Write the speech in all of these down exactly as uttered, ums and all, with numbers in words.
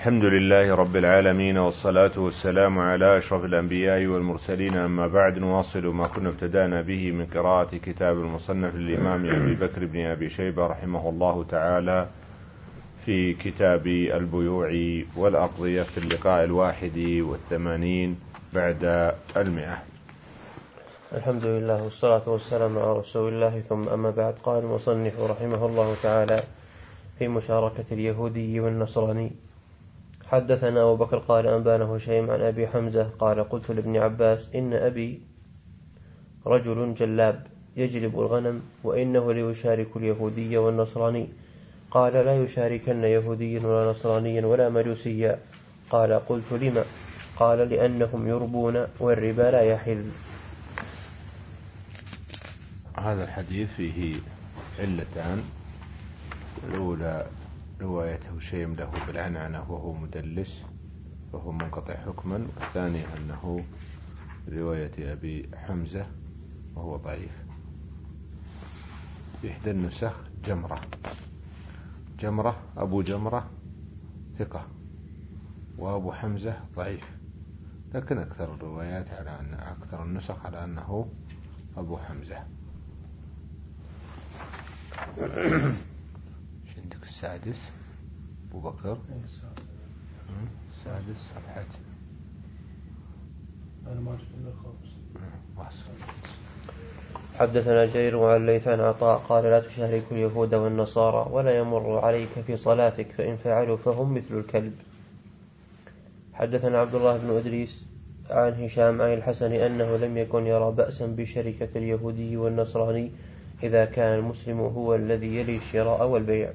الحمد لله رب العالمين، والصلاة والسلام على أشرف الأنبياء والمرسلين، أما بعد. نواصل ما كنا ابتدأنا به من قراءة كتاب المصنف للإمام أبي بكر بن أبي شيبة رحمه الله تعالى في كتاب البيوع والأقضية في اللقاء الواحد والثمانين بعد المئة. الحمد لله والصلاة والسلام على رسول الله، ثم أما بعد. قال المصنف رحمه الله تعالى في مشاركة اليهودي والنصراني: حدثنا أبو بكر قال أنبانا هشيم عن أبي حمزة قال قلت لابن عباس: إن أبي رجل جلاب يجلب الغنم، وإنه ليشارك اليهودي والنصراني. قال: لا يشاركن يهوديا ولا نصرانيا ولا مجوسيا. قال: قلت: لما؟ قال: لأنهم يربون والربا لا يحل. هذا الحديث فيه علتان: الأولى رواية هشيم له بالعنعنة وهو مدلس وهو منقطع حكما، والثانية أنه رواية أبي حمزة وهو ضعيف. في إحدى النسخ جمرة جمرة أبو جمرة ثقة، وأبو حمزة ضعيف، لكن أكثر الروايات على أن أكثر النسخ على أنه أبو حمزة. ايش عندك؟ السادس أبو بكر السادس صفحة أنا ما أعرف إلا الخامس. حدثنا جرير وعن الليث عن عطاء قال: لا تشارك اليهود والنصارى ولا يمر عليك في صلاتك، فإن فعلوا فهم مثل الكلب. حدثنا عبد الله بن إدريس عن هشام عن الحسن أنه لم يكن يرى بأسا بشركة اليهودي والنصراني إذا كان المسلم هو الذي يلي الشراء والبيع.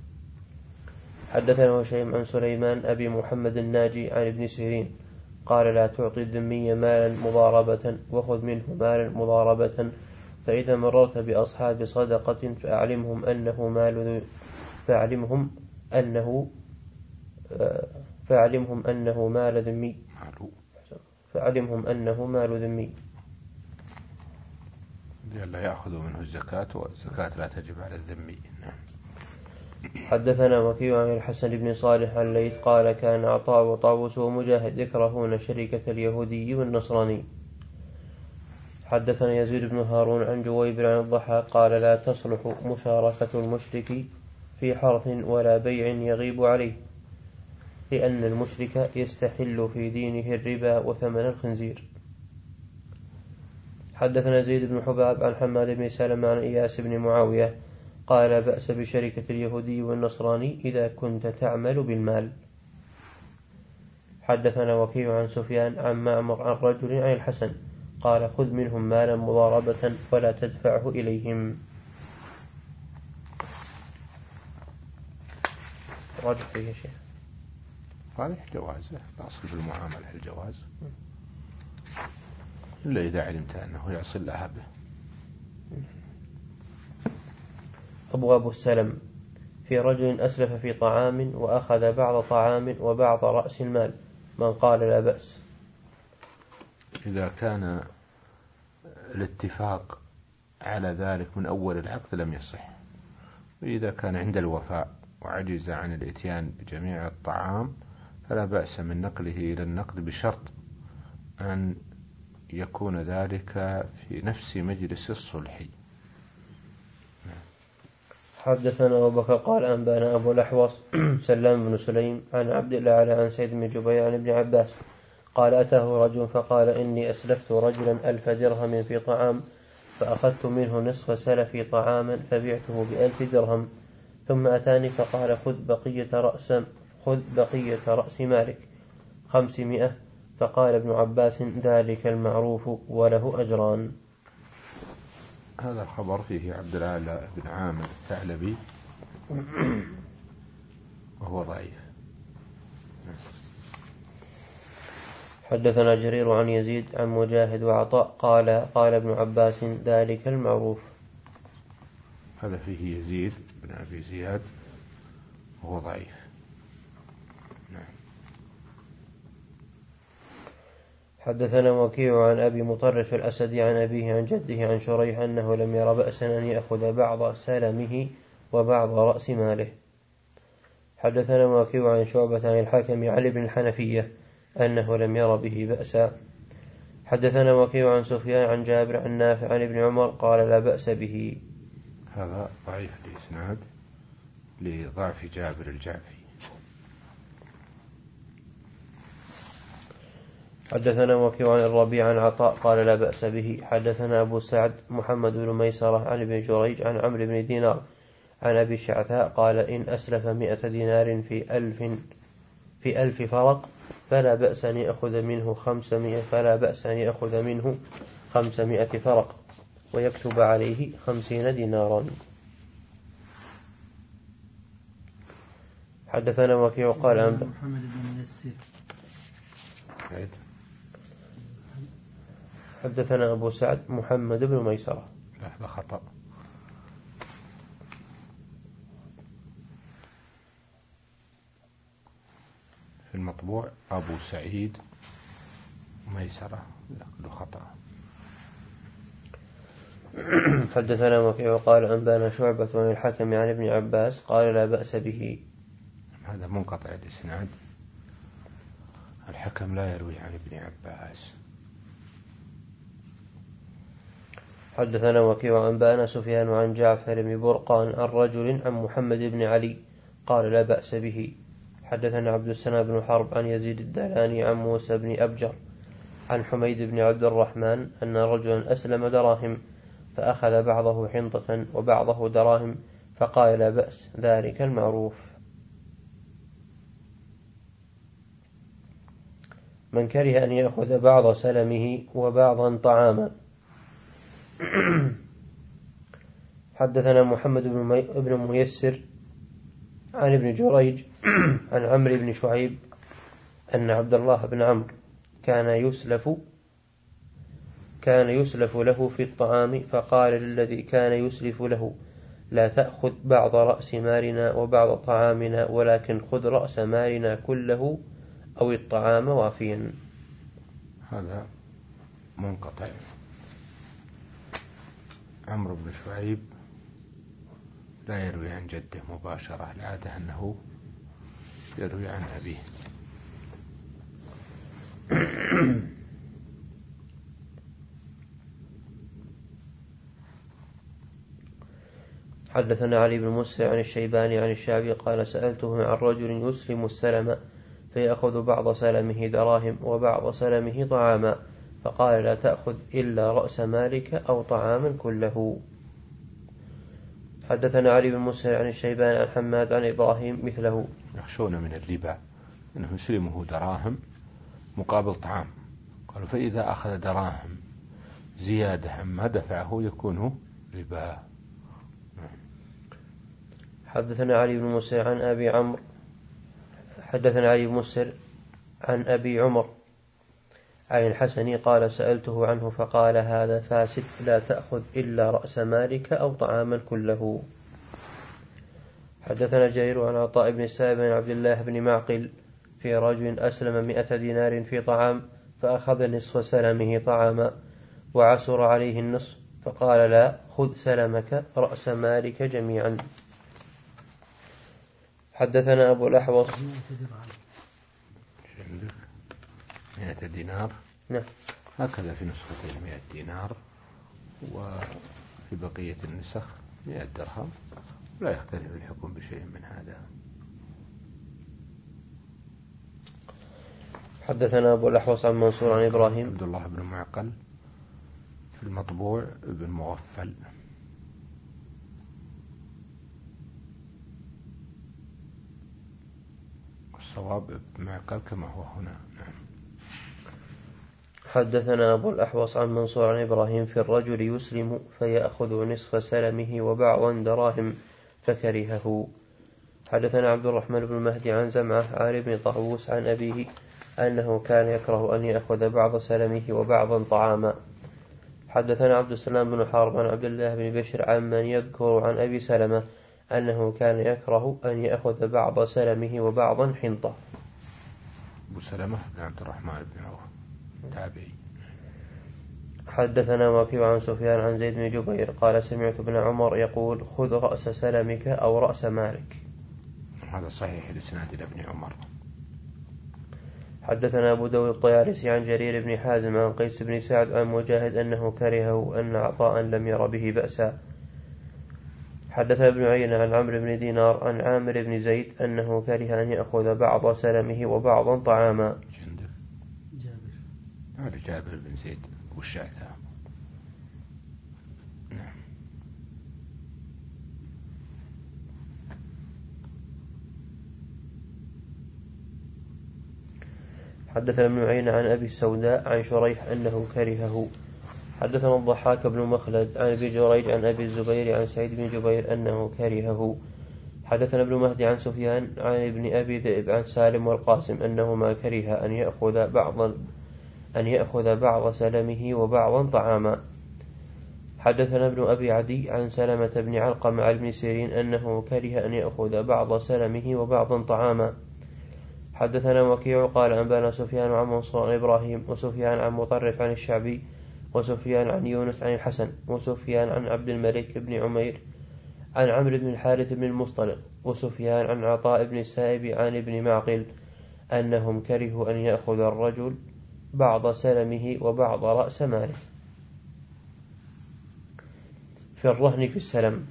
حدثنا هشيم عن سليمان أبي محمد الناجي عن ابن سيرين قال: لا تعطي الذمي مالا مضاربة وخذ منه مالا مضاربة، فإذا مررت بأصحاب صدقة فأعلمهم أنه مال فأعلمهم أنه فأعلمهم أنه مال ذمي فأعلمهم أنه مال ذمي لا يأخذوا منه الزكاة، والزكاة لا تجب على الذمي. حدثنا وكيع عن الحسن بن صالح عن الليث قال: كان عطاء وطاووس ومجاهد يكرهون شركة اليهودي والنصراني. حدثنا يزيد بن هارون عن جويبر عن الضحاك قال: لا تصلح مشاركة المشرك في حرث ولا بيع يغيب عليه، لأن المشرك يستحل في دينه الربا وثمن الخنزير. حدثنا زيد بن حباب عن حماد بن سلمة عن إياس بن معاوية قال: لا بأس بشركة اليهودي والنصراني إذا كنت تعمل بالمال. حدثنا وكيع عن سفيان عن معمر عن رجل عن الحسن قال: خذ منهم مالا مضاربة ولا تدفعه إليهم. راجع فيه يا شيخ. صالح جوازه، الأصل في المعاملة الجواز، إلا إذا علمت أنه يصل لها به. أبواب السلم: في رجل أسلف في طعام وأخذ بعض طعام وبعض رأس المال، من قال: لا بأس. إذا كان الاتفاق على ذلك من أول العقد لم يصح، وإذا كان عند الوفاء وعجز عن الإتيان بجميع الطعام فلا بأس من نقله إلى النقد، بشرط أن يكون ذلك في نفس مجلس الصلح. حدثنا أبو بكر قال أنبانا أبو الأحوص سلام بن سليم عن عبد الله عن سيد بن جبير عن ابن عباس قال: أتاه رجل فقال: إني أسلفت رجلا ألف درهم في طعام، فأخذت منه نصف سلفي طعاما فبعته بألف درهم، ثم أتاني فقال: خذ بقية رأس خذ بقية رأس مالك خمسمائة. فقال ابن عباس: ذلك المعروف وله أجران. هذا الخبر فيه عبد العال بن عامر الثعلبي وهو ضعيف. حدثنا جرير عن يزيد عن مجاهد وعطاء قال: قال ابن عباس: ذلك المعروف. هذا فيه يزيد بن أبي زياد وهو ضعيف. نعم. حدثنا وكيع عن أبي مطرف الأسدي عن أبيه عن جده عن شريح أنه لم ير بأسا أن يأخذ بعض سلمه وبعض رأس ماله. حدثنا وكيع عن شعبة عن الحاكم علي بن الحنفية أنه لم ير به بأسا. حدثنا وكيع عن سفيان عن جابر عن نافع عن ابن عمر قال لا بأس به. هذا ضعيف الإسناد لضعف جابر الجعفي. حدثنا وكيع عن الربيع عن عطاء قال لا بأس به. حدثنا أبو سعد محمد بن ميسرة عن ابن جريج عن عمرو بن دينار عن أبي الشعثاء قال إن أسلف مئة دينار في ألف في ألف فرق فلا بأس أن يأخذ منه خمسمائة فلا بأس أن يأخذ منه خمسمائة فرق ويكتب عليه خمسين دينارا. حدثنا وكيع قال أنبأ محمد بن ميسر. حدثنا أبو سعد محمد بن ميسرة. هذا خطأ. في المطبوع أبو سعيد ميسرة، له خطأ. حدثنا وكيع قال أنبانا شعبة عن الحكم عن ابن عباس قال لا بأس به. هذا منقطع الإسناد، الحكم لا يروي عن ابن عباس. حدثنا وكيع أنبانا سفيان عن جعفر بن برقان عن رجل عن محمد بن علي قال لا بأس به. حدثنا عبد السلام بن حرب عن يزيد الدلاني عن موسى بن أبجر عن حميد بن عبد الرحمن أن رجلا أسلم دراهم فأخذ بعضه حنطة وبعضه دراهم فقال لا بأس ذلك المعروف. من كره أن يأخذ بعض سلمه وبعضا طعاما. حدثنا محمد بن ميسر عن ابن جريج عن عمرو بن شعيب أن عبد الله بن عمرو كان يسلف كان يسلف له في الطعام فقال للذي كان يسلف له لا تأخذ بعض رأس مالنا وبعض طعامنا ولكن خذ رأس مالنا كله أو الطعام وافيا. هذا منقطع. عمرو بن شعيب لا يروي عن جده مباشرة، العادة أنه يروي عن أبيه. حدثنا علي بن مسهر عن الشيباني عن الشعبي قال سألته عن رجل يسلم السلم فيأخذ بعض سلمه دراهم وبعض سلمه طعاما فقال لا تأخذ إلا رأس مالك أو طعاما كله. حدثنا علي بن مسهر عن الشيباني عن حماد عن إبراهيم مثله. يخشون من الربا أنه يسلمه دراهم مقابل طعام، قالوا فإذا أخذ دراهم زيادة عما دفعه يكون ربا. حدثنا علي بن مسهر عن أبي عمرو حدثنا علي بن مسهر عن أبي عمر عن الحسن قال سألته عنه فقال هذا فاسد لا تأخذ إلا رأس مالك أو طعاما كله. حدثنا جرير عن عطاء بن السائب عن عبد الله بن معقل في رجل أسلم مئة دينار في طعام فأخذ نصف سلمه طعاما وعسر عليه النصف فقال لا خذ سلمك رأس مالك جميعا. حدثنا أبو الأحوص مئة دينار. نعم. هكذا في نسختين مئة دينار وفي بقية النسخ مئة درهم، لا يختلف الحكم بشيء من هذا. حدثنا أبو الأحوص عن منصور عن إبراهيم عبد الله بن معقل في المطبوع ابن مغفل. الصواب ابن معقل كما هو هنا. نعم. حدثنا أبو الأحوص عن منصور عن إبراهيم في الرجل يسلم فيأخذ نصف سلمه وبعضا دراهم فكرهه. حدثنا عبد الرحمن بن مهدي عن زمعة عن ابن طاووس عن أبيه أنه كان يكره أن يأخذ بعض سلمه وبعضا طعاما. حدثنا عبد السلام بن حارب عن عبد الله بن بشر عن من يذكر عن أبي سلمة أنه كان يكره أن يأخذ بعض سلمه وبعضا حنطة. أبو سلمة بن عبد الرحمن بن عوف تابعي. حدثنا وكيع عن سفيان عن زيد بن جبير قال سمعت ابن عمر يقول خذ رأس سلمك أو رأس مالك. هذا صحيح الإسناد إلى ابن عمر. حدثنا أبو داود الطيالسي عن جرير بن حازم عن قيس بن سعد عن مجاهد أنه كرهه أن عطاء لم ير به بأسا. حدثنا ابن عيينة عن عمرو بن دينار عن عامر بن زيد أنه كره أن يأخذ بعض سلمه وبعضا طعاما. جابر هذا جابر بن زيد والشعثاء. نعم. حدثنا ابن عيينة عن أبي السوداء عن شريح أنه كرهه. حدثنا الضحاك بن مخلد عن أبي جريج عن أبي الزبير عن سعيد بن جبير أنه كرهه. حدثنا ابن مهدي عن سفيان عن ابن أبي ذئب عن سالم والقاسم أنهما كره أن يأخذ بعض أن يأخذ بعض سلمه وبعضا طعاما. حدثنا ابن أبي عدي عن سلمة بن علقمة عن ابن سيرين أنه كره أن يأخذ بعض سلمه وبعضا طعاما. حدثنا وكيع قال أنبانا سفيان عن منصور عن إبراهيم وسفيان عن مطرف عن الشعبي وسفيان عن يونس عن الحسن وسفيان عن عبد الملك بن عمير عن عمرو بن الحارث بن المصطلق وسفيان عن عطاء بن السائب عن ابن معقل أنهم كرهوا أن يأخذ الرجل بعض سلمه وبعض رأس ماله. في الرهن في السلم.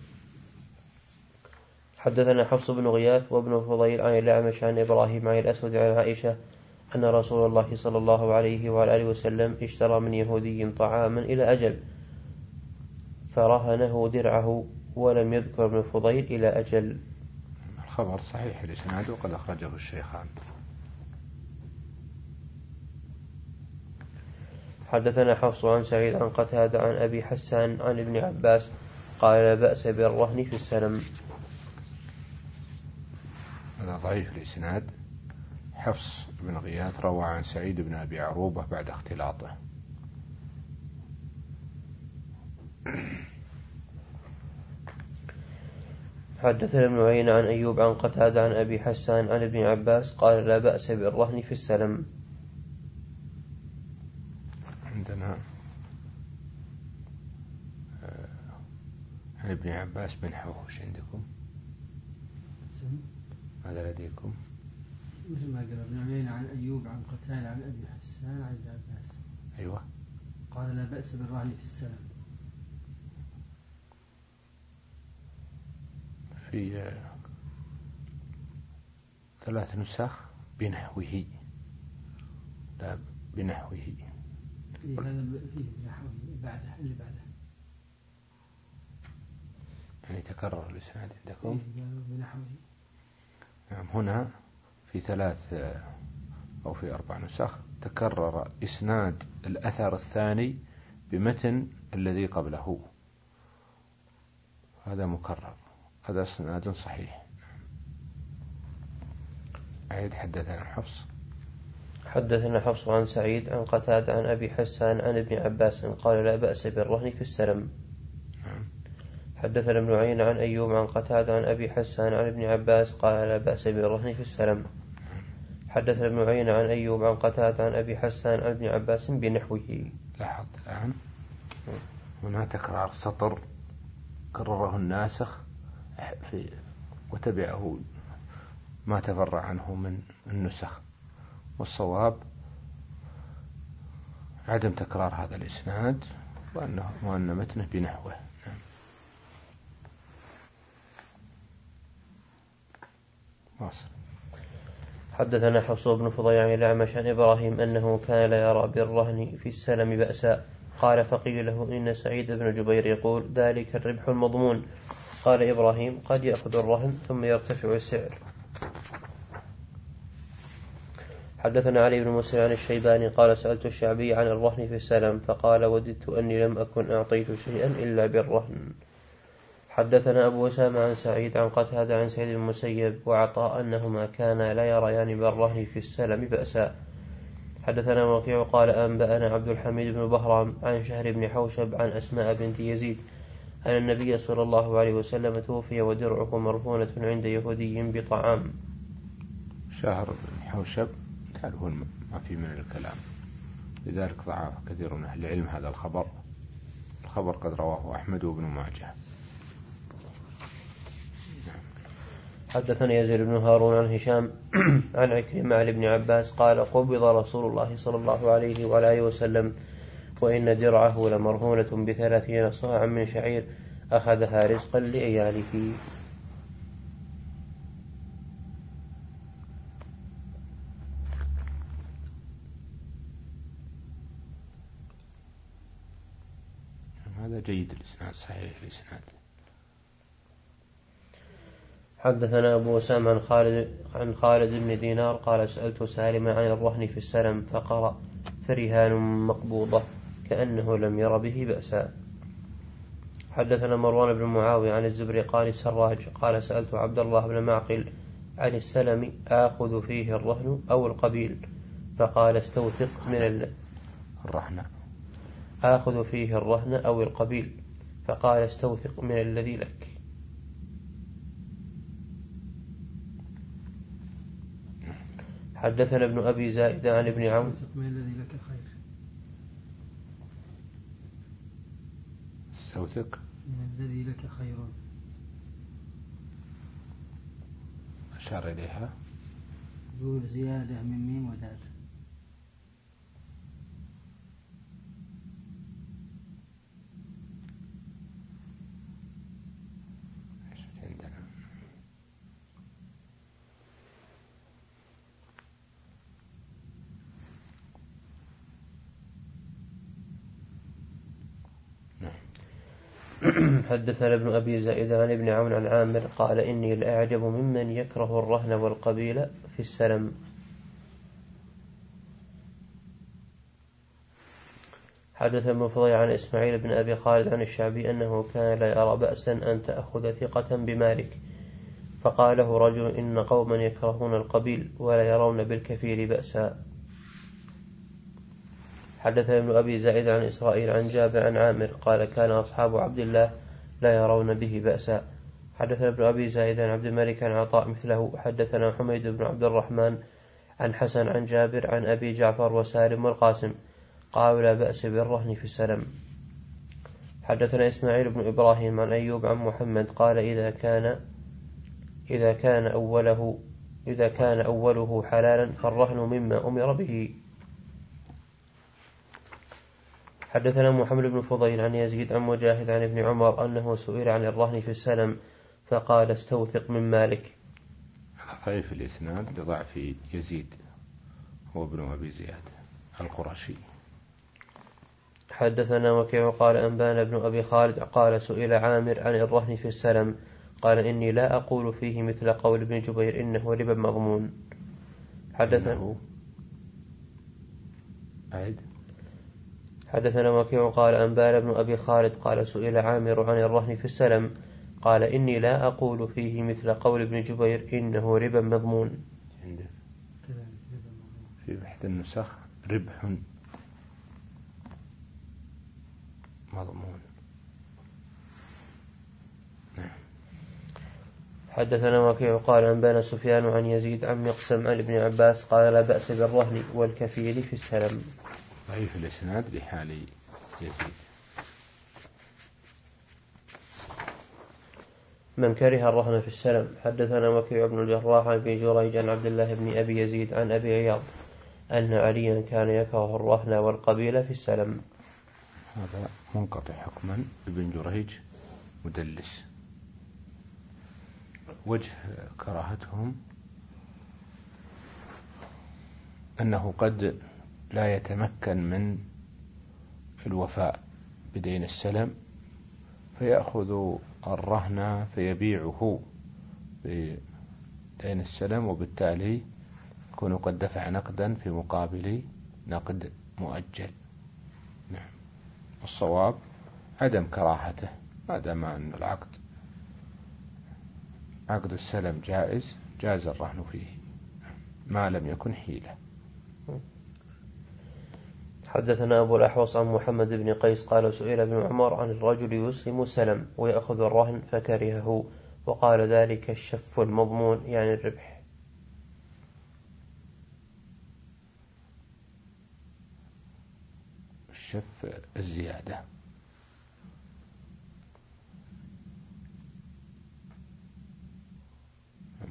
حدثنا حفص بن غياث وابن فضيل عن الأعمش عن إبراهيم عن الأسود عن عائشة أن رسول الله صلى الله عليه وعلى آله وسلم اشترى من يهودي طعاما إلى أجل فرهنه درعه ولم يذكر ابن فضيل إلى أجل. الخبر صحيح الإسناد وقد أخرجه الشيخان. حدثنا حفص عن سعيد عن قتادة عن أبي حسان عن ابن عباس قال لا بأس بالرهن في السلم. هذا ضعيف الإسناد. حفص بن غياث روى عن سعيد بن أبي عروبة بعد اختلاطه. حدثنا ابن عيينة عن أيوب عن قتادة عن أبي حسان عن ابن عباس قال لا بأس بالرهن في السلم. عندنا عن ابن عباس بن حوش عندكم ماذا لديكم؟ مثل ما قال ابن عيينة عن أيوب عن قتادة عن أبي حسان عن ابن عباس. أيوة. قال لا بأس بالرهن في السلم. في ثلاث نسخ بنحوه لا بنحوه. إيه هذا فيه بنحوه بعده اللي بعده. يعني تكرر الإسناد عندكم. إيه بنحوه. نعم. هنا في ثلاث أو في أربع نسخ تكرر إسناد الأثر الثاني بمتن الذي قبله. هذا مكرر. هذا إسناد صحيح. عيد. حدثنا حفص. حدثنا حفص عن سعيد عن قتادة عن أبي حسان عن ابن عباس قال لا بأس بالرهن في السلم. حدثنا ابن عيينة عن أيوب عن قتادة عن أبي حسان عن ابن عباس قال لا بأس بالرهن في السلم. حدثنا ابن عيينة عن أيوب عن قتادة عن أبي حسان عن ابن عباس بنحوه. لاحظ الآن هنا تكرار سطر كرره الناسخ في وتبعه ما تفرع عنه من النسخ، والصواب عدم تكرار هذا الإسناد وأنه وأن متنه بنحوه. نعم. واصل. حدثنا حفص بن فضيل عن الأعمش عن إبراهيم أنه كان لا يرى بالرهن في السلم بأسا. قال فقيل له إن سعيد بن جبير يقول ذلك الربح المضمون. قال إبراهيم قد يأخذ الرهن ثم يرتفع السعر. حدثنا علي بن مسلم عن الشيباني قال سألت الشعبي عن الرهن في السلم فقال وددت أني لم أكن أعطيت شيئا إلا بالرهن. حدثنا أبو أسامة عن سعيد عن قتادة عن سعيد بن المسيب وعطاء أنهما كانا لا يريان بالرهن في السلم بأسا. حدثنا وكيع قال أنبأنا عبد الحميد بن بهرام عن شهر بن حوشب عن أسماء بنت يزيد أن النبي صلى الله عليه وسلم توفي ودرعه مرهونة عند يهودي بطعام. شهر بن حوشب هو ما في من الكلام، لذلك ضعف كثير من أهل العلم هذا الخبر. الخبر قد رواه أحمد وابن ماجه. حدثنا يزيد بن هارون عن هشام عن عكرمة عن ابن عباس قال قبض رسول الله صلى الله عليه وعلى آله وسلم وإن درعه لمرهونة بثلاثين صاعا من شعير أخذها رزقا لعياله. هذا جيد الإسناد، صحيح الإسناد. حدثنا أبو أسامة عن خالد عن خالد بن دينار قال سألت سالما عن الرهن في السلم فقرأ فرهان مقبوضة كأنه لم ير به بأسا. حدثنا مروان بن معاوية عن الزبرقان سراج قال سألت عبد الله بن معقل عن السلم آخذ فيه الرهن أو القبيل فقال استوثق من الرهن آخذ فيه الرهن أو القبيل فقال استوثق من الذي لك. حدثنا ابن أبي زائدة عن ابن عون من الذي لك خير. استوثق من الذي لك خير. أشار إليها ذو زيادة من ميم ودال. حدثنا ابن أبي زائدة عن ابن عون عن عامر قال إني لأعجب ممن يكره الرهن والقبيل في السلم. حدثنا ابن فضيل عن إسماعيل بن أبي خالد عن الشعبي أنه كان لا يرى بأسا أن تأخذ ثقة بمالك فقال له رجل إن قوما يكرهون القبيل ولا يرون بالكفيل بأسا. حدثنا ابن أبي زائدة عن إسرائيل عن جابر عن عامر قال كان أصحاب عبد الله لا يرون به بأسا. حدثنا ابن أبي زائدة عن عبد الملك عن عطاء مثله. حدثنا حميد بن عبد الرحمن عن حسن عن جابر عن أبي جعفر وسالم والقاسم قالوا لا بأس بالرهن في السلم. حدثنا إسماعيل بن إبراهيم عن أيوب عن محمد قال إذا كان إذا كان أوله إذا كان أوله حلالا فالرهن مما أمر به. حدثنا محمد بن فضيل عن يزيد عن مجاهد عن ابن عمر أنه سئل عن الرهن في السلم فقال استوثق من مالك. ضعيف الإسناد لضعف يزيد هو ابن أبي زياد القرشي. حدثنا وكيع قال أنبانا ابن أبي خالد قال سئل عامر عن الرهن في السلم قال إني لا أقول فيه مثل قول ابن جبير إنه ربا مضمون. حدثنا أعد حدثنا وكيع قال أنبانا ابن أبي خالد قال سئل عامر عن الرهن في السلم قال إني لا أقول فيه مثل قول ابن جبير إنه ربا مضمون. في إحدى النسخ ربح مضمون. حدثنا وكيع قال أنبانا سفيان عن يزيد عن مقسم عن ابن عباس قال لا بأس بالرهن والكفيل في السلم. ضعيف الإسناد لحال يزيد. من كره الرهن في السلم. حدثنا وكيع بن الجراح عن ابن جريج عن عبد الله بن أبي يزيد عن أبي عياض أن عليا كان يكره الرهن والقبيل في السلم. هذا منقطع حكما. ابن جريج مدلس. وجه كراهتهم أنه قد لا يتمكن من الوفاء بدين السلم فيأخذ الرهن فيبيعه بدين السلم وبالتالي يكون قد دفع نقدا في مقابل نقد مؤجل. نعم. الصواب عدم كراهته ما دام أن العقد عقد السلم جائز جاز الرهن فيه ما لم يكن حيلة. حدثنا أبو الأحوص عن محمد بن قيس قال سئل ابن عمر عن الرجل يسلم سلم ويأخذ الرهن فكرهه وقال ذلك الشف المضمون يعني الربح. الشف الزيادة.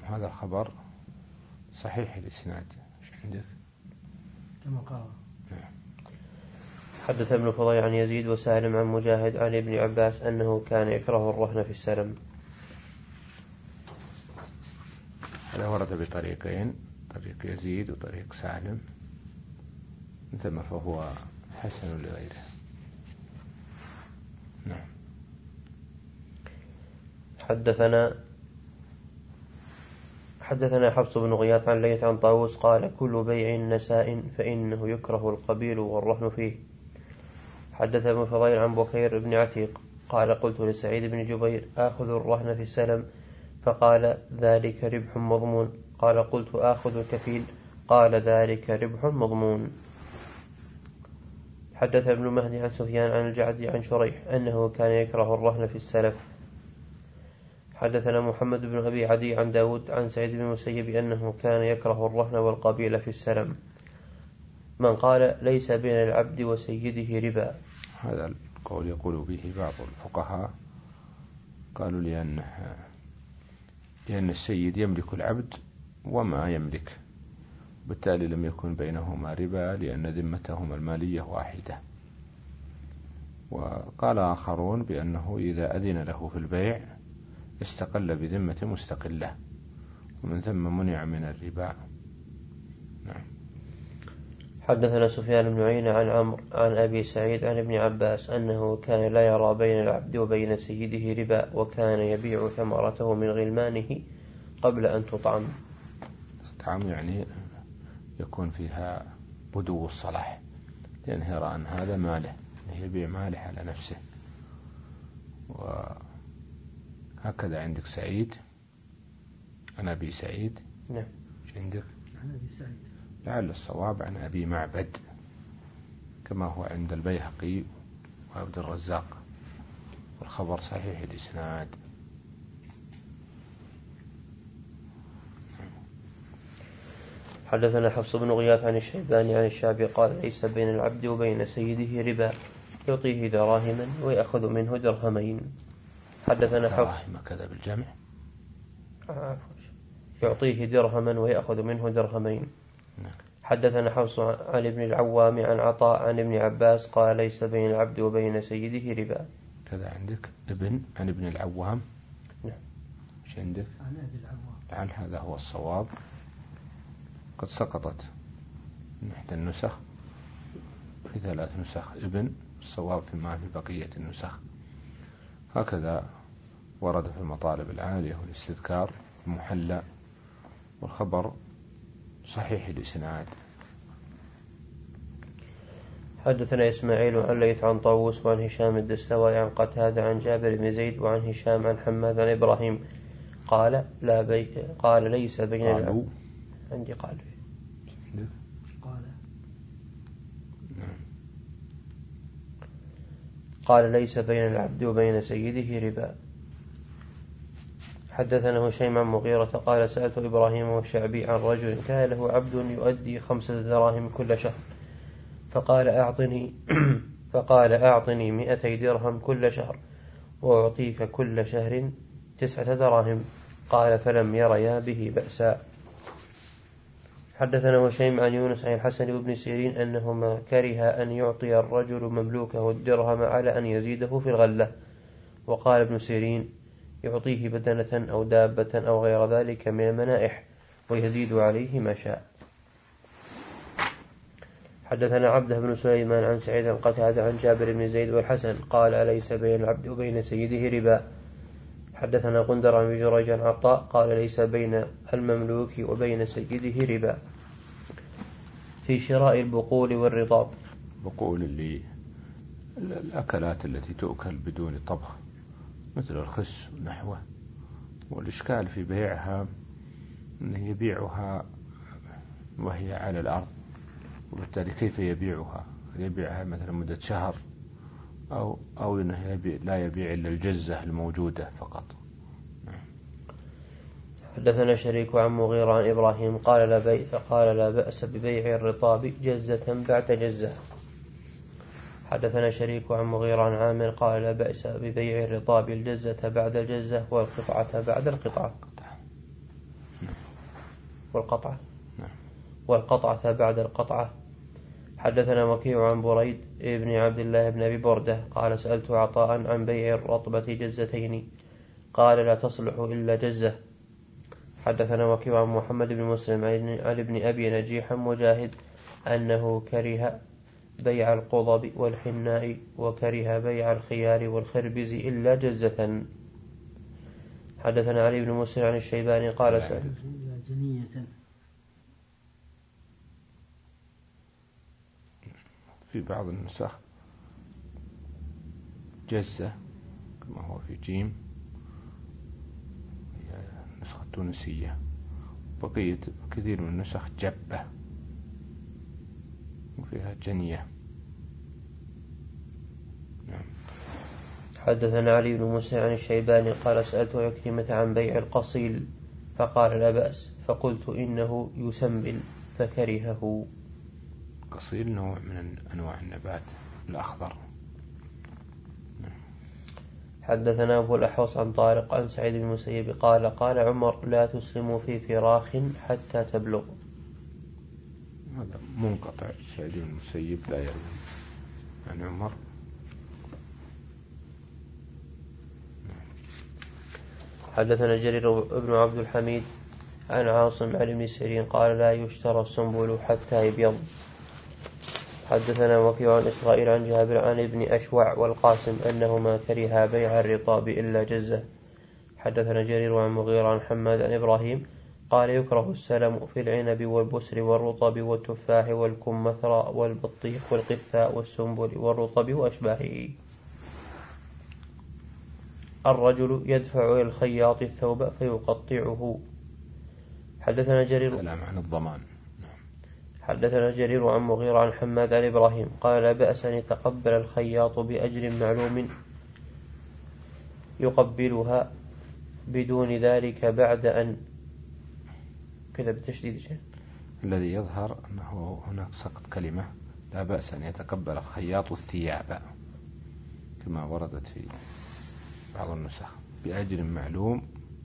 هذا الخبر صحيح الإسناد. ايش عندك؟ كما قال. نعم. حدث ابن فضيل عن يزيد وسالم عن مجاهد عن ابن عباس أنه كان يكره الرهن في السلم. هذا ورد بطريقين، طريق يزيد وطريق سالم، ثم فهو حسن لغيره. نعم. حدثنا حدثنا حفص بن غياث عن ليث عن طاووس قال كل بيع نساء فإنه يكره القبيل والرهن فيه. حدث ابن فضيل عن بكير بن عتيق قال قلت لسعيد بن جبير آخذ الرهن في السلم؟ فقال ذلك ربح مضمون. قال قلت آخذ الكفيل؟ قال ذلك ربح مضمون. حدث ابن مهدي عن سفيان عن الجعد عن شريح أنه كان يكره الرهن في السلف. حدثنا محمد بن أبي عدي عن داود عن سعيد بن المسيب أنه كان يكره الرهن والقبيل في السلم. من قال ليس بين العبد وسيده ربا. هذا القول يقول به بعض الفقهاء، قالوا لأن لأن السيد يملك العبد وما يملك، بالتالي لم يكن بينهما ربا لأن ذمتهما المالية واحدة. وقال آخرون بأنه إذا أذن له في البيع استقل بذمة مستقلة، ومن ثم منع من الربا. نعم. حدثنا سفيان بن عيينة عن عمرو عن أبي سعيد عن ابن عباس أنه كان لا يرى بين العبد وبين سيده ربا، وكان يبيع ثمرته من غلمانه قبل أن تطعم. طعم يعني يكون فيها بدو الصلاح، لأنه يرى أن هذا ماله، يبيع ماله على نفسه. وهكذا عندك سعيد عن أبي سعيد. نعم. ايش عندك؟ عن أبي سعيد. لعل الصواب عن أبي معبد كما هو عند البيهقي وعبد الرزاق، والخبر صحيح الإسناد. حدثنا حفص بن غياث عن الشيباني عن الشعبي قال ليس بين العبد وبين سيده ربا، يعطيه دراهما ويأخذ منه درهمين. حدثنا حفص دراهم كذا بالجمع. يعطيه درهما ويأخذ منه درهمين. نعم. حدثنا حفص عن ابن العوام عن عطاء عن ابن عباس قال ليس بين العبد وبين سيده ربا. كذا عندك ابن عن ابن العوام. نعم. ايش عندك؟ عن أبي العوام. لعل هذا هو الصواب، قد سقطت من إحدى النسخ، في ثلاث نسخ ابن، الصواب فيما في بقية النسخ. هكذا ورد في المطالب العالية والاستذكار المحلى، والخبر صحيح الإسناد. حدثنا إسماعيل عن ليث عن طاووس وعن هشام الدستوائي عن قتادة عن جابر بن زيد وعن هشام عن حماد عن إبراهيم قال لا بي قال ليس بين العبد. عندي قال قال نعم. قال ليس بين العبد وبين سيده ربا. حدثنا هشيم عن مغيرة قال سألت إبراهيم والشعبي عن رجل كان له عبد يؤدي خمسة دراهم كل شهر، فقال أعطني فقال أعطني مئتي درهم كل شهر وأعطيك كل شهر تسعة دراهم. قال فلم يريا به بأسا. حدثنا هشيم عن يونس عن الحسن وابن سيرين أنهما كره أن يعطي الرجل مملوكه الدرهم على أن يزيده في الغلة. وقال ابن سيرين يعطيه بدنة أو دابة أو غير ذلك من المنائح ويزيد عليه ما شاء. حدثنا عبده بن سليمان عن سعيد قتادة عن جابر بن زيد والحسن قال أليس بين العبد وبين سيده ربا. حدثنا غندر عن جريج عن عطاء قال ليس بين المملوك وبين سيده ربا. في شراء البقول والرطاب. بقول اللي الأكلات التي تؤكل بدون طبخ مثل الخس ونحوه، والإشكال في بيعها أنه يبيعها وهي على الأرض، وبالتالي كيف يبيعها؟ يبيعها مثلا مدة شهر أو أو أنه يبيع لا يبيع إلا الجزة الموجودة فقط. حدثنا شريك عن مغيرة عن إبراهيم قال لا, بي... قال لا بأس ببيع الرطاب جزة بعد جزة. حدثنا شريك عن مغيرة عن عامر قال لا بأس ببيع الرطاب الجزة بعد الجزة والقطعة بعد القطعة. والقطعة نعم. والقطعة بعد القطعة. حدثنا وكيع عن بريد ابن عبد الله بن أبي بردة قال سألت عطاء عن بيع الرطبة جزتين قال لا تصلح إلا جزة. حدثنا وكيع عن محمد بن مسلم عن ابن أبي نجيح مجاهد أنه كره بيع القضب والحناء وكره بيع الخيار والخربز إلا جزة. حدثنا علي بن مسلم عن الشيباني قال سأل في بعض النسخ جزة كما هو في جيم، هي النسخة التونسية. بقية كثير من النسخ جبة وفيها جنية. نعم. حدثنا علي بن مسلم عن الشيباني قال سألت عكرمة عن بيع القصيل فقال لا بأس فقلت إنه يسنبل فكرهه. قصيل نوع من أنواع النبات الأخضر. حدثنا أبو الأحوص عن طارق عن سعيد بن المسيب قال قال عمر لا تسلموا في فراخ حتى تبلغ. هذا منقطع، سعيد بن المسيب لا يروي عن عمر. حدثنا جرير بن عبد الحميد عن عاصم عن ابن سيرين قال لا يشترى السنبل حتى يبيض. حدثنا وكيع عن إسرائيل عن جابر عن ابن أشوع والقاسم أنهما كرها بيع الرطاب إلا جزة. حدثنا جرير عن مغيرة عن حماد عن إبراهيم قال يكره السلم في العنب والبسر والرطب والتفاح والكمثرى والبطيخ والقثاء والسنبل والرطب وأشباهه. الرجل يدفع إلى الخياط الثوب فيقطعه. حدثنا جرير كلام عن الضمان. حدثنا جرير عن مغيرة عن حماد عن إبراهيم قال لا بأس أن يتقبل الخياط بأجر معلوم يقبلها بدون ذلك بعد أن كذا بتشديد شيء. الذي يظهر أنه هناك سقط كلمة لا بأس أن يتقبل الخياط الثياب كما وردت في بعض النسخ بأجر معلوم،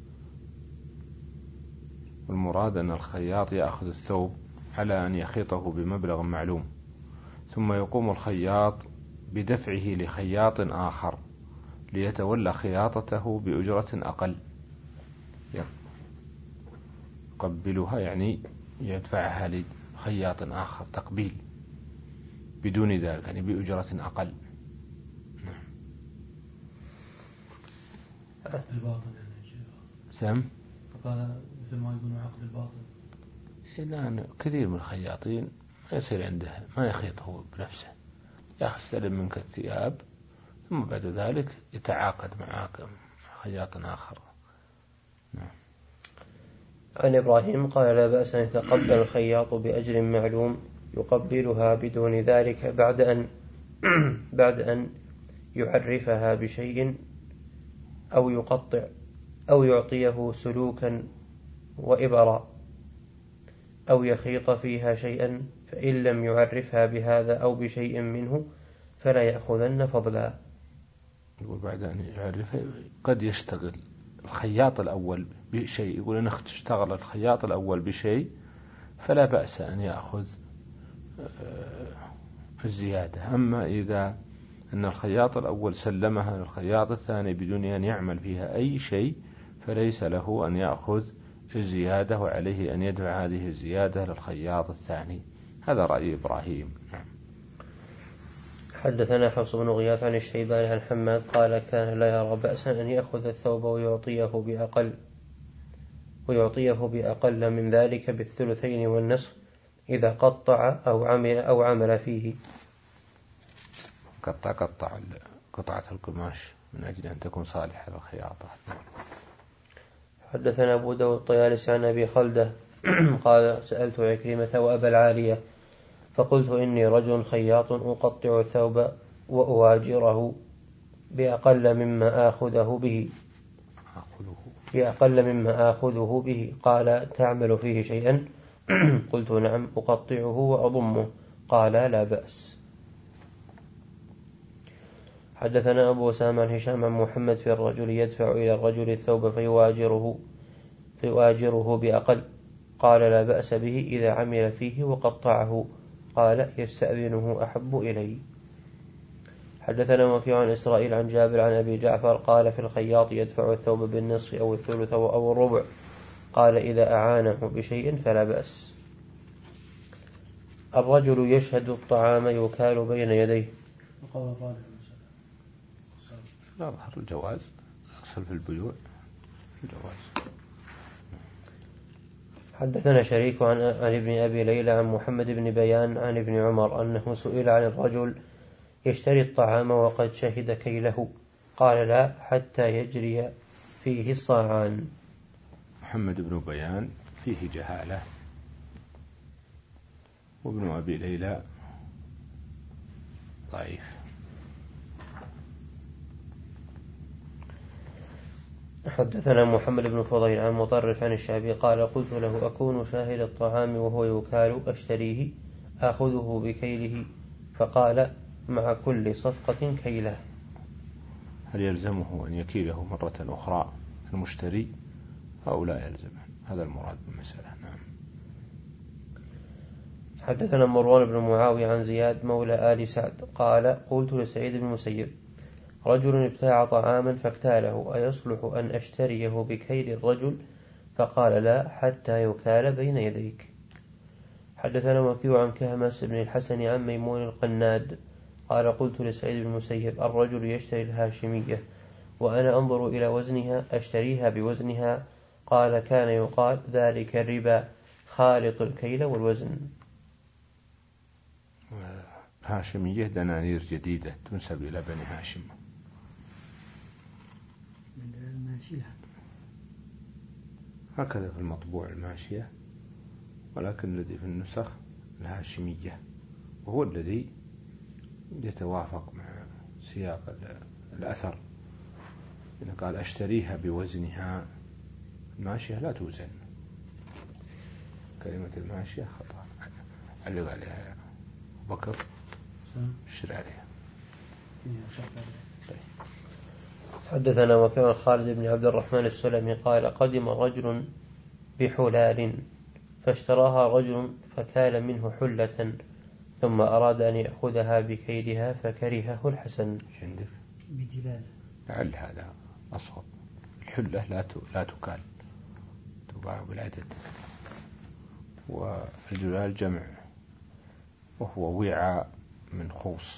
والمراد أن الخياط يأخذ الثوب على أن يخيطه بمبلغ معلوم ثم يقوم الخياط بدفعه لخياط آخر ليتولى خياطته بأجرة أقل، يقبلها يعني يدفعها لخياط آخر تقبيل بدون ذلك يعني بأجرة أقل. الباطل سم فقال مثل ما يقولون عقد الباطل. الآن كثير من الخياطين ما يصير عنده ما يخيطه بنفسه، يستلم منك الثياب ثم بعد ذلك يتعاقد معك مع خياط آخر. نعم. عن إبراهيم قال لا بأس أن يتقبل الخياط بأجر معلوم يقبلها بدون ذلك بعد أن بعد أن يعرفها بشيء أو يقطع أو يعطيه سلوكا وإبرا أو يخيط فيها شيئا، فإن لم يعرفها بهذا أو بشيء منه فلا يأخذن فضلا. يقول بعد أن يعرفها قد يشتغل الخياط الأول بشيء، يقول أن اشتغل الخياط الأول بشيء فلا بأس أن يأخذ الزيادة. أما إذا أن الخياط الأول سلمها للخياط الثاني بدون أن يعمل فيها أي شيء فليس له أن يأخذ الزيادة وعليه أن يدفع هذه الزيادة للخياط الثاني. هذا رأي إبراهيم. نعم. حدثنا حفص بن غياث عن الشيباني عن حماد قال كان لا يرى بأسا أن يأخذ الثوب ويعطيه بأقل ويعطيه بأقل من ذلك بالثلثين والنصف إذا قطع أو عمل أو عمل فيه. قطع قطع قطعة القماش من أجل أن تكون صالحة للخياطة. حدثنا أبو داود الطيالسي عن أبي خلدة قال سألت عكرمة وأبا العالية فقلت إني رجل خياط أقطع الثوب وأواجره بأقل مما آخذه به بأقل مما آخذه به قال تعمل فيه شيئا؟ قلت نعم أقطعه وأضمه قال لا بأس. حدثنا أبو أسامة عن هشام عن محمد في الرجل يدفع إلى الرجل الثوب فيواجره فيواجره بأقل قال لا بأس به إذا عمل فيه وقطعه. قال يستأذنه أحب إلي. حدثنا وكيع عن إسرائيل عن جابر عن أبي جعفر قال في الخياط يدفع الثوب بالنصف أو الثلث أو الربع. قال إذا أعانه بشيء فلا بأس. الرجل يشهد الطعام يكال بين يديه. لا ظهر الجواز أصل في البيوع الجواز. حدثنا شريك عن ابن أبي ليلى عن محمد بن بيان عن ابن عمر أنه سئل عن الرجل يشتري الطعام وقد شهد كيله. قال لا حتى يجري فيه الصاعان. محمد بن بيان فيه جهالة، وابن أبي ليلى ضعيف. حدثنا محمد بن فضيل عن مطرف عن الشعبي قال قلت له أكون شاهد الطعام وهو يكال أشتريه آخذه بكيله؟ فقال مع كل صفقة كيله. هل يلزمه أن يكيله مرة أخرى المشتري أو لا يلزمه؟ هذا المراد بالمسألة. نعم. حدثنا مروان بن معاوية عن زياد مولى آل سعد قال قلت لسعيد بن المسيب رجل ابتاع طعاما فاكتاله أيصلح أن أشتريه بكيل الرجل؟ فقال لا حتى يكال بين يديك. حدثنا وكيع عن كهمس بن الحسن عن ميمون القناد قال قلت لسعيد بن المسيب الرجل يشتري الهاشمية وأنا أنظر إلى وزنها أشتريها بوزنها؟ قال كان يقال ذلك الربا خالط الكيل والوزن. هاشمية دنانير جديدة تنسب إلى بني هاشم. هكذا في المطبوع الماشية، ولكن الذي في النسخ الهاشمية، وهو الذي يتوافق مع سياق الأثر. إذا قال أشتريها بوزنها، الماشية لا توزن، كلمة الماشية خطأ. علق عليها يا أبو بكر اشتري عليها. حدثنا وكان خالد بن عبد الرحمن السلمي قال قدم رجل بحلال فاشتراها رجل فكال منه حلة ثم أراد أن يأخذها بكيلها فكرهه الحسن. لعل هذا أصغر. الحلة لا لا تكال، تباع بالعدد، والجلال جمع وهو وعاء من خوص.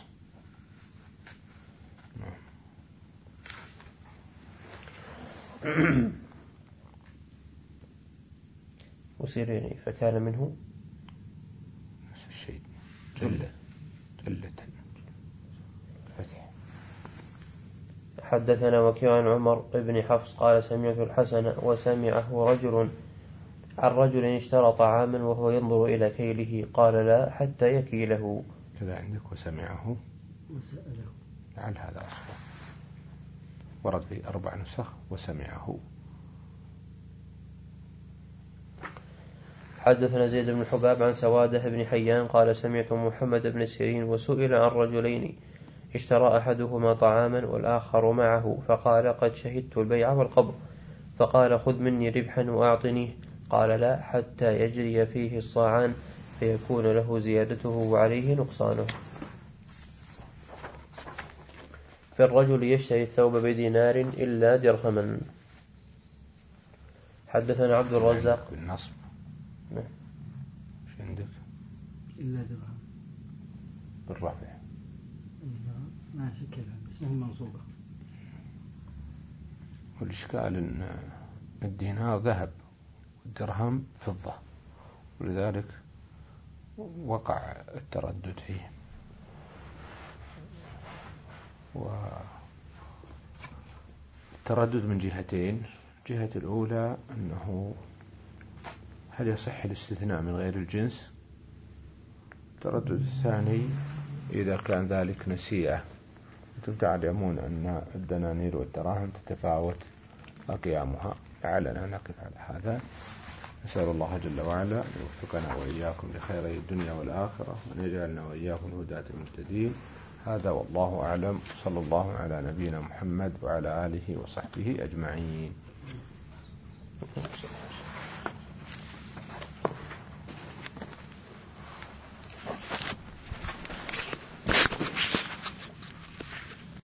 وسيريني فكان منه نفس الشيء جلة جلة فتح. حدثنا وكيع عن عمر بن حفص قال سمعت الحسن وسمعه رجل عن رجل اشترى طعاما وهو ينظر إلى كيله قال لا حتى يكيله. كذا عندك وسمعه وسأله، لعل هذا أصلا ورد في أربع نسخ وسمعه. حدثنا زيد بن حباب عن سوادة بن حيان قال سمعت محمد بن سيرين وسئل عن رجلين اشترى أحدهما طعاما والآخر معه فقال قد شهدت البيع والقبض، فقال خذ مني ربحا وأعطنيه. قال لا حتى يجري فيه الصاعان فيكون له زيادته وعليه نقصانه. في الرجل يشتري الثوب بدينار إلا درهما. حدثنا عبد الرزاق بالنصب. نعم. ايش عندك؟ إلا درهم بالرفع. ما شكلها بس هم منصوبة. والإشكال أن الدينار ذهب والدرهم فضة، ولذلك وقع التردد فيه. والتردد من جهتين. الجهة الأولى أنه هل يصح الاستثناء من غير الجنس؟ التردد الثاني إذا كان ذلك نسيئة. أنتم تعلمون أن الدنانير والدراهم تتفاوت أقيامها. لعلنا نقف على هذا. نسأل الله جل وعلا أن يوفقنا وإياكم لخيري الدنيا والآخرة، وأن يجعلنا وإياكم هداة المهتدين. هذا والله أعلم. صلى الله على نبينا محمد وعلى آله وصحبه أجمعين.